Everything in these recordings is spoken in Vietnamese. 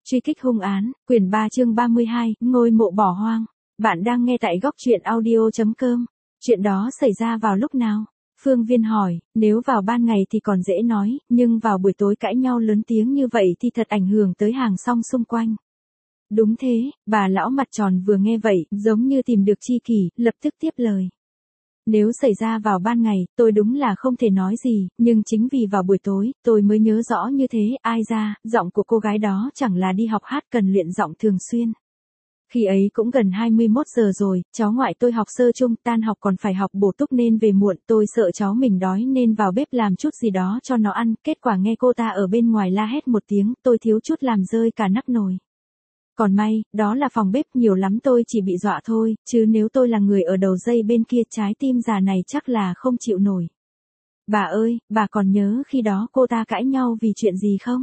Truy kích hung án, quyển 3 chương 32, ngôi mộ bỏ hoang. Bạn đang nghe tại góc truyện audio.com. Chuyện đó xảy ra vào lúc nào? Phương Viên hỏi, nếu vào ban ngày thì còn dễ nói, nhưng vào buổi tối cãi nhau lớn tiếng như vậy thì thật ảnh hưởng tới hàng xóm xung quanh. Đúng thế, bà lão mặt tròn vừa nghe vậy, giống như tìm được tri kỷ, lập tức tiếp lời. Nếu xảy ra vào ban ngày, tôi đúng là không thể nói gì, nhưng chính vì vào buổi tối, tôi mới nhớ rõ như thế, ai ra, giọng của cô gái đó chẳng là đi học hát cần luyện giọng thường xuyên. Khi ấy cũng gần 21 giờ rồi, cháu ngoại tôi học sơ trung, tan học còn phải học bổ túc nên về muộn, tôi sợ cháu mình đói nên vào bếp làm chút gì đó cho nó ăn, kết quả nghe cô ta ở bên ngoài la hét một tiếng, tôi thiếu chút làm rơi cả nắp nồi. Còn may, đó là phòng bếp, nhiều lắm tôi chỉ bị dọa thôi, chứ nếu tôi là người ở đầu dây bên kia trái tim già này chắc là không chịu nổi. Bà ơi, bà còn nhớ khi đó cô ta cãi nhau vì chuyện gì không?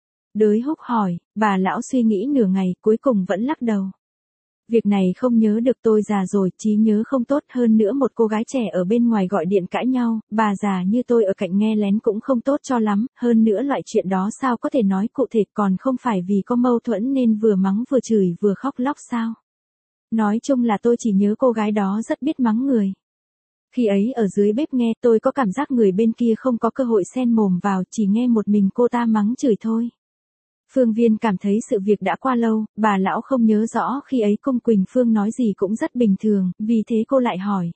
Đới Húc hỏi, bà lão suy nghĩ nửa ngày cuối cùng vẫn lắc đầu. Việc này không nhớ được, tôi già rồi, trí nhớ không tốt, hơn nữa một cô gái trẻ ở bên ngoài gọi điện cãi nhau, bà già như tôi ở cạnh nghe lén cũng không tốt cho lắm, hơn nữa loại chuyện đó sao có thể nói cụ thể, còn không phải vì có mâu thuẫn nên vừa mắng vừa chửi vừa khóc lóc sao. Nói chung là tôi chỉ nhớ cô gái đó rất biết mắng người. Khi ấy ở dưới bếp nghe, tôi có cảm giác người bên kia không có cơ hội xen mồm vào, chỉ nghe một mình cô ta mắng chửi thôi. Phương Viên cảm thấy sự việc đã qua lâu, bà lão không nhớ rõ khi ấy Cung Quỳnh Phương nói gì cũng rất bình thường, vì thế cô lại hỏi.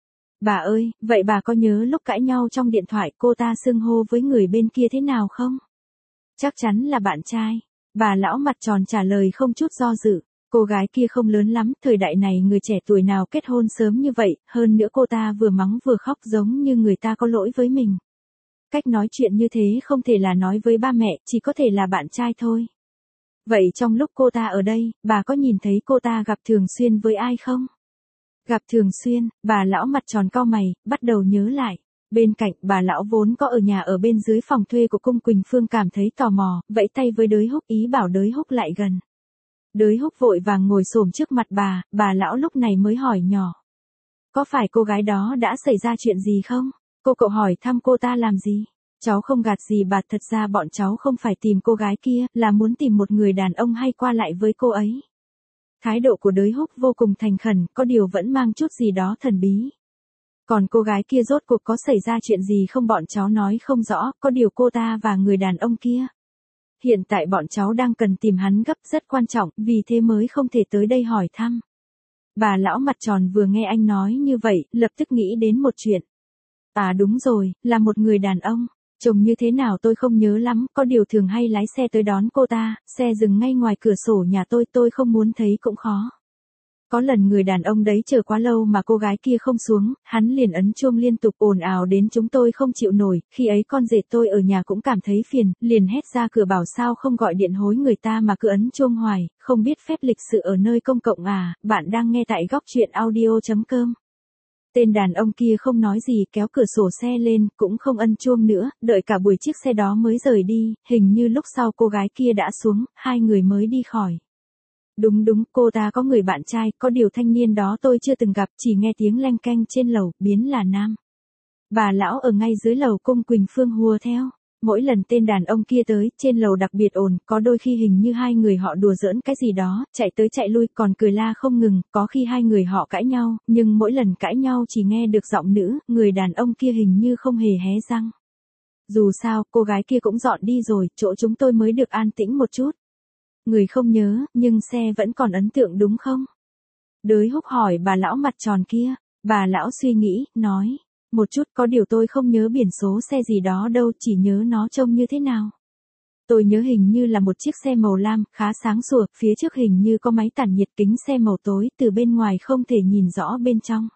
Bà ơi, vậy bà có nhớ lúc cãi nhau trong điện thoại cô ta xưng hô với người bên kia thế nào không? Chắc chắn là bạn trai. Bà lão mặt tròn trả lời không chút do dự. Cô gái kia không lớn lắm, thời đại này người trẻ tuổi nào kết hôn sớm như vậy, hơn nữa cô ta vừa mắng vừa khóc giống như người ta có lỗi với mình. Cách nói chuyện như thế không thể là nói với ba mẹ, chỉ có thể là bạn trai thôi. Vậy trong lúc cô ta ở đây, bà có nhìn thấy cô ta gặp thường xuyên với ai không? Gặp thường xuyên, bà lão mặt tròn cau mày, bắt đầu nhớ lại. Bên cạnh, bà lão vốn có ở nhà ở bên dưới phòng thuê của Cung Quỳnh Phương cảm thấy tò mò, vẫy tay với Đới Húc ý bảo Đới Húc lại gần. Đới Húc vội vàng ngồi xổm trước mặt bà lão lúc này mới hỏi nhỏ. Có phải cô gái đó đã xảy ra chuyện gì không? Cậu hỏi thăm cô ta làm gì? Cháu không gạt gì bà, thật ra bọn cháu không phải tìm cô gái kia, là muốn tìm một người đàn ông hay qua lại với cô ấy. Thái độ của Đới Húc vô cùng thành khẩn, có điều vẫn mang chút gì đó thần bí. Còn cô gái kia rốt cuộc có xảy ra chuyện gì không, bọn cháu nói không rõ, có điều cô ta và người đàn ông kia. Hiện tại bọn cháu đang cần tìm hắn gấp, rất quan trọng, vì thế mới không thể tới đây hỏi thăm. Bà lão mặt tròn vừa nghe anh nói như vậy, lập tức nghĩ đến một chuyện. À đúng rồi, là một người đàn ông. Trông như thế nào tôi không nhớ lắm, có điều thường hay lái xe tới đón cô ta, xe dừng ngay ngoài cửa sổ nhà tôi không muốn thấy cũng khó. Có lần người đàn ông đấy chờ quá lâu mà cô gái kia không xuống, hắn liền ấn chuông liên tục ồn ào đến chúng tôi không chịu nổi, khi ấy con rể tôi ở nhà cũng cảm thấy phiền, liền hét ra cửa bảo sao không gọi điện hối người ta mà cứ ấn chuông hoài, không biết phép lịch sự ở nơi công cộng à. Bạn đang nghe tại góc truyện audio.com. Tên đàn ông kia không nói gì, kéo cửa sổ xe lên, cũng không ấn chuông nữa, đợi cả buổi chiếc xe đó mới rời đi, hình như lúc sau cô gái kia đã xuống, hai người mới đi khỏi. Đúng, cô ta có người bạn trai, có điều thanh niên đó tôi chưa từng gặp, chỉ nghe tiếng leng keng trên lầu, biến là nam. Bà lão ở ngay dưới lầu Cung Quỳnh Phương hùa theo. Mỗi lần tên đàn ông kia tới, trên lầu đặc biệt ồn, có đôi khi hình như hai người họ đùa giỡn cái gì đó, chạy tới chạy lui, còn cười la không ngừng, có khi hai người họ cãi nhau, nhưng mỗi lần cãi nhau chỉ nghe được giọng nữ, người đàn ông kia hình như không hề hé răng. Dù sao, cô gái kia cũng dọn đi rồi, chỗ chúng tôi mới được an tĩnh một chút. Người không nhớ, nhưng xe vẫn còn ấn tượng đúng không? Đới Húc hỏi bà lão mặt tròn kia, bà lão suy nghĩ, nói. Một chút, có điều tôi không nhớ biển số xe gì đó đâu, chỉ nhớ nó trông như thế nào. Tôi nhớ hình như là một chiếc xe màu lam, khá sáng sủa, phía trước hình như có máy tản nhiệt, kính xe màu tối, từ bên ngoài không thể nhìn rõ bên trong.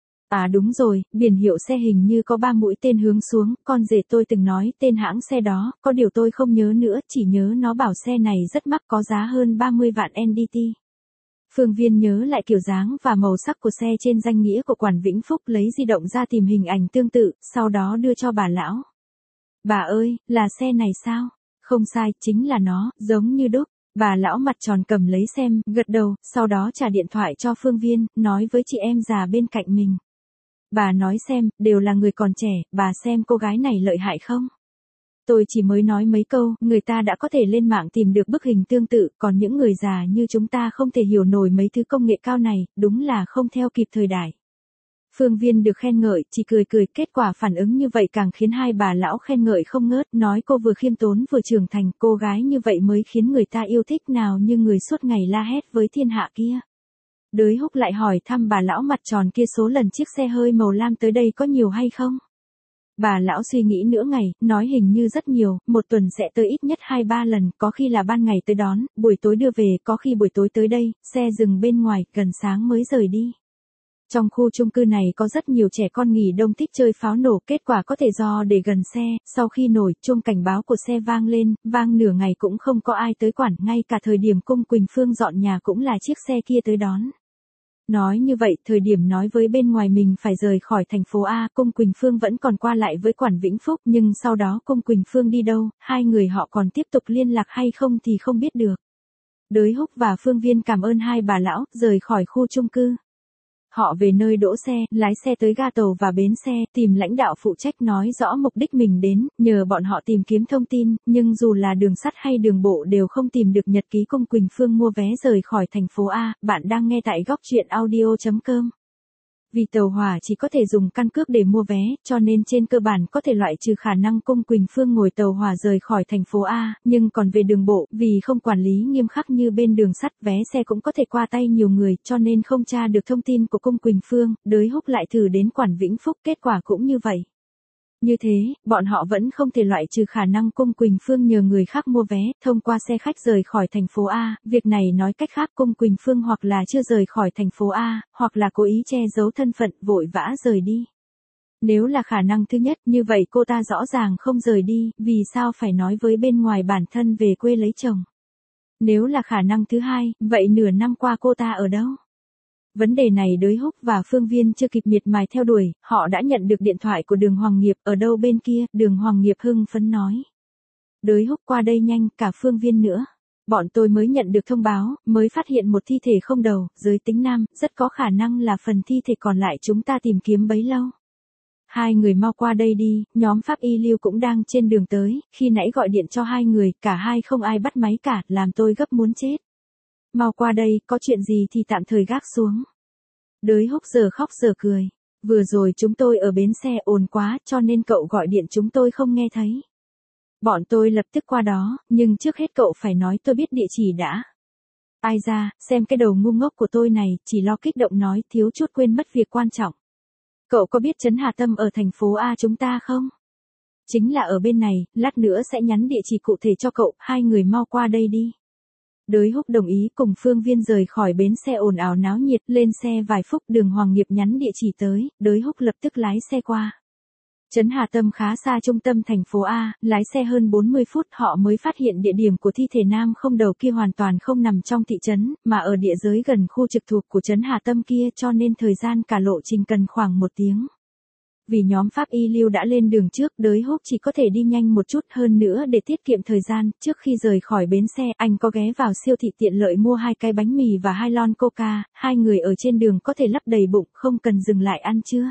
À đúng rồi, biển hiệu xe hình như có 3 mũi tên hướng xuống, con rể tôi từng nói tên hãng xe đó, có điều tôi không nhớ nữa, chỉ nhớ nó bảo xe này rất mắc, có giá hơn 30 vạn NDT. Phương Viên nhớ lại kiểu dáng và màu sắc của xe trên danh nghĩa của Quản Vĩnh Phúc, lấy di động ra tìm hình ảnh tương tự, sau đó đưa cho bà lão. Bà ơi, là xe này sao? Không sai, chính là nó, giống như đúc. Bà lão mặt tròn cầm lấy xem, gật đầu, sau đó trả điện thoại cho Phương Viên, nói với chị em già bên cạnh mình. Bà nói xem, đều là người còn trẻ, bà xem cô gái này lợi hại không? Tôi chỉ mới nói mấy câu, người ta đã có thể lên mạng tìm được bức hình tương tự, còn những người già như chúng ta không thể hiểu nổi mấy thứ công nghệ cao này, đúng là không theo kịp thời đại. Phương Viên được khen ngợi, chỉ cười cười, kết quả phản ứng như vậy càng khiến hai bà lão khen ngợi không ngớt, nói cô vừa khiêm tốn vừa trưởng thành, cô gái như vậy mới khiến người ta yêu thích, nào như người suốt ngày la hét với thiên hạ kia. Đới Húc lại hỏi thăm bà lão mặt tròn kia số lần chiếc xe hơi màu lam tới đây có nhiều hay không? Bà lão suy nghĩ nửa ngày, nói hình như rất nhiều, một tuần sẽ tới ít nhất 2-3 lần, có khi là ban ngày tới đón, buổi tối đưa về, có khi buổi tối tới đây, xe dừng bên ngoài, gần sáng mới rời đi. Trong khu chung cư này có rất nhiều trẻ con nghỉ đông thích chơi pháo nổ, kết quả có thể do để gần xe, sau khi nổi, chuông cảnh báo của xe vang lên, vang nửa ngày cũng không có ai tới quản, ngay cả thời điểm Cung Quỳnh Phương dọn nhà cũng là chiếc xe kia tới đón. Nói như vậy, thời điểm nói với bên ngoài mình phải rời khỏi thành phố A, Cung Quỳnh Phương vẫn còn qua lại với quản Vĩnh Phúc, nhưng sau đó Cung Quỳnh Phương đi đâu, hai người họ còn tiếp tục liên lạc hay không thì không biết được. Đới Húc và Phương Viên cảm ơn hai bà lão, rời khỏi khu chung cư. Họ về nơi đỗ xe, lái xe tới ga tàu và bến xe, tìm lãnh đạo phụ trách nói rõ mục đích mình đến, nhờ bọn họ tìm kiếm thông tin, nhưng dù là đường sắt hay đường bộ đều không tìm được nhật ký Cung Quỳnh Phương mua vé rời khỏi thành phố A. Bạn đang nghe tại góc truyện audio.com. Vì tàu hỏa chỉ có thể dùng căn cước để mua vé, cho nên trên cơ bản có thể loại trừ khả năng Cung Quỳnh Phương ngồi tàu hỏa rời khỏi thành phố A, nhưng còn về đường bộ, vì không quản lý nghiêm khắc như bên đường sắt, vé xe cũng có thể qua tay nhiều người, cho nên không tra được thông tin của Cung Quỳnh Phương. Đới Húc lại thử đến quản Vĩnh Phúc, kết quả cũng như vậy. Như thế, bọn họ vẫn không thể loại trừ khả năng Cung Quỳnh Phương nhờ người khác mua vé, thông qua xe khách rời khỏi thành phố A. Việc này nói cách khác, Cung Quỳnh Phương hoặc là chưa rời khỏi thành phố A, hoặc là cố ý che giấu thân phận, vội vã rời đi. Nếu là khả năng thứ nhất, như vậy cô ta rõ ràng không rời đi, vì sao phải nói với bên ngoài bản thân về quê lấy chồng. Nếu là khả năng thứ hai, vậy nửa năm qua cô ta ở đâu? Vấn đề này Đới Húc và Phương Viên chưa kịp miệt mài theo đuổi, họ đã nhận được điện thoại của Đường Hoàng Nghiệp, ở đâu bên kia, Đường Hoàng Nghiệp hưng phấn nói. Đới Húc qua đây nhanh, cả Phương Viên nữa. Bọn tôi mới nhận được thông báo, mới phát hiện một thi thể không đầu, giới tính nam, rất có khả năng là phần thi thể còn lại chúng ta tìm kiếm bấy lâu. Hai người mau qua đây đi, nhóm pháp y Lưu cũng đang trên đường tới, khi nãy gọi điện cho hai người, cả hai không ai bắt máy cả, làm tôi gấp muốn chết. Mau qua đây, có chuyện gì thì tạm thời gác xuống. Đới Húc giờ khóc giờ cười. Vừa rồi chúng tôi ở bến xe ồn quá, cho nên cậu gọi điện chúng tôi không nghe thấy. Bọn tôi lập tức qua đó, nhưng trước hết cậu phải nói tôi biết địa chỉ đã. Ai ra, xem cái đầu ngu ngốc của tôi này, chỉ lo kích động nói, thiếu chút quên mất việc quan trọng. Cậu có biết Trấn Hà Tâm ở thành phố A chúng ta không? Chính là ở bên này, lát nữa sẽ nhắn địa chỉ cụ thể cho cậu, hai người mau qua đây đi. Đới Húc đồng ý cùng Phương Viên rời khỏi bến xe ồn ào náo nhiệt, lên xe vài phút Đường Hoàng Nghiệp nhắn địa chỉ tới, Đới Húc lập tức lái xe qua. Trấn Hà Tâm khá xa trung tâm thành phố A, lái xe hơn 40 phút họ mới phát hiện địa điểm của thi thể nam không đầu kia hoàn toàn không nằm trong thị trấn, mà ở địa giới gần khu trực thuộc của Trấn Hà Tâm kia, cho nên thời gian cả lộ trình cần khoảng 1 tiếng. Vì nhóm pháp y Lưu đã lên đường trước, Đới Húc chỉ có thể đi nhanh một chút hơn nữa để tiết kiệm thời gian. Trước khi rời khỏi bến xe, anh có ghé vào siêu thị tiện lợi mua 2 cái bánh mì và 2 lon coca, hai người ở trên đường có thể lấp đầy bụng, không cần dừng lại ăn trưa.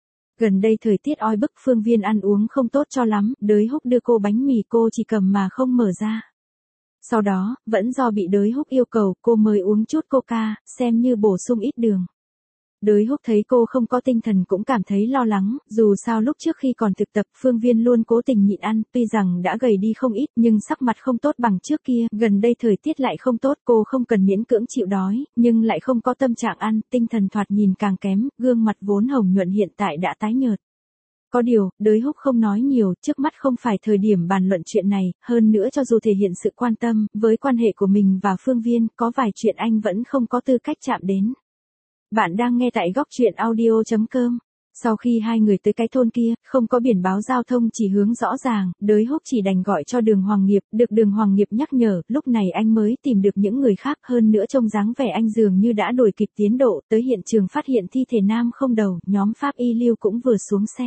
Gần đây thời tiết oi bức, Phương Viên ăn uống không tốt cho lắm, Đới Húc đưa cô bánh mì cô chỉ cầm mà không mở ra. Sau đó, vẫn do bị Đới Húc yêu cầu, cô mới uống chút coca, xem như bổ sung ít đường. Đới Húc thấy cô không có tinh thần cũng cảm thấy lo lắng, dù sao lúc trước khi còn thực tập Phương Viên luôn cố tình nhịn ăn, tuy rằng đã gầy đi không ít nhưng sắc mặt không tốt bằng trước kia, gần đây thời tiết lại không tốt, cô không cần miễn cưỡng chịu đói, nhưng lại không có tâm trạng ăn, tinh thần thoạt nhìn càng kém, gương mặt vốn hồng nhuận hiện tại đã tái nhợt. Có điều, Đới Húc không nói nhiều, trước mắt không phải thời điểm bàn luận chuyện này, hơn nữa cho dù thể hiện sự quan tâm, với quan hệ của mình và Phương Viên, có vài chuyện anh vẫn không có tư cách chạm đến. Bạn đang nghe tại góc truyện audio.com. Sau khi hai người tới cái thôn kia, không có biển báo giao thông chỉ hướng rõ ràng, Đới Húc chỉ đành gọi cho Đường Hoàng Nghiệp, được Đường Hoàng Nghiệp nhắc nhở, lúc này anh mới tìm được những người khác, hơn nữa trông dáng vẻ anh dường như đã đuổi kịp tiến độ, tới hiện trường phát hiện thi thể nam không đầu, nhóm pháp y Lưu cũng vừa xuống xe.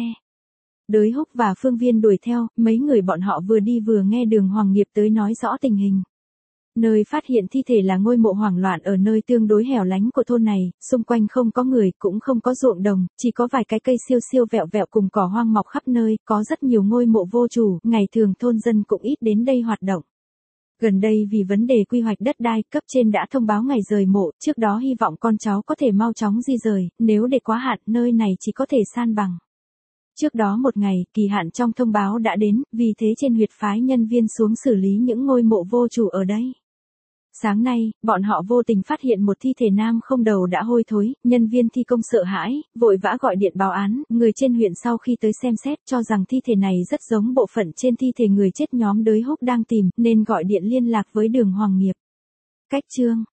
Đới Húc và Phương Viên đuổi theo, mấy người bọn họ vừa đi vừa nghe Đường Hoàng Nghiệp tới nói rõ tình hình. Nơi phát hiện thi thể là ngôi mộ hoảng loạn ở nơi tương đối hẻo lánh của thôn này, xung quanh không có người, cũng không có ruộng đồng, chỉ có vài cái cây siêu siêu vẹo vẹo cùng cỏ hoang mọc khắp nơi, có rất nhiều ngôi mộ vô chủ, ngày thường thôn dân cũng ít đến đây hoạt động. Gần đây vì vấn đề quy hoạch đất đai, cấp trên đã thông báo ngày rời mộ, trước đó hy vọng con cháu có thể mau chóng di rời, nếu để quá hạn, nơi này chỉ có thể san bằng. Trước đó một ngày, kỳ hạn trong thông báo đã đến, vì thế trên huyệt phái nhân viên xuống xử lý những ngôi mộ vô chủ ở đây. Sáng nay, bọn họ vô tình phát hiện một thi thể nam không đầu đã hôi thối, nhân viên thi công sợ hãi, vội vã gọi điện báo án, người trên huyện sau khi tới xem xét cho rằng thi thể này rất giống bộ phận trên thi thể người chết nhóm đới húc đang tìm, nên gọi điện liên lạc với Đường Hoàng Nghiệp. Cách chương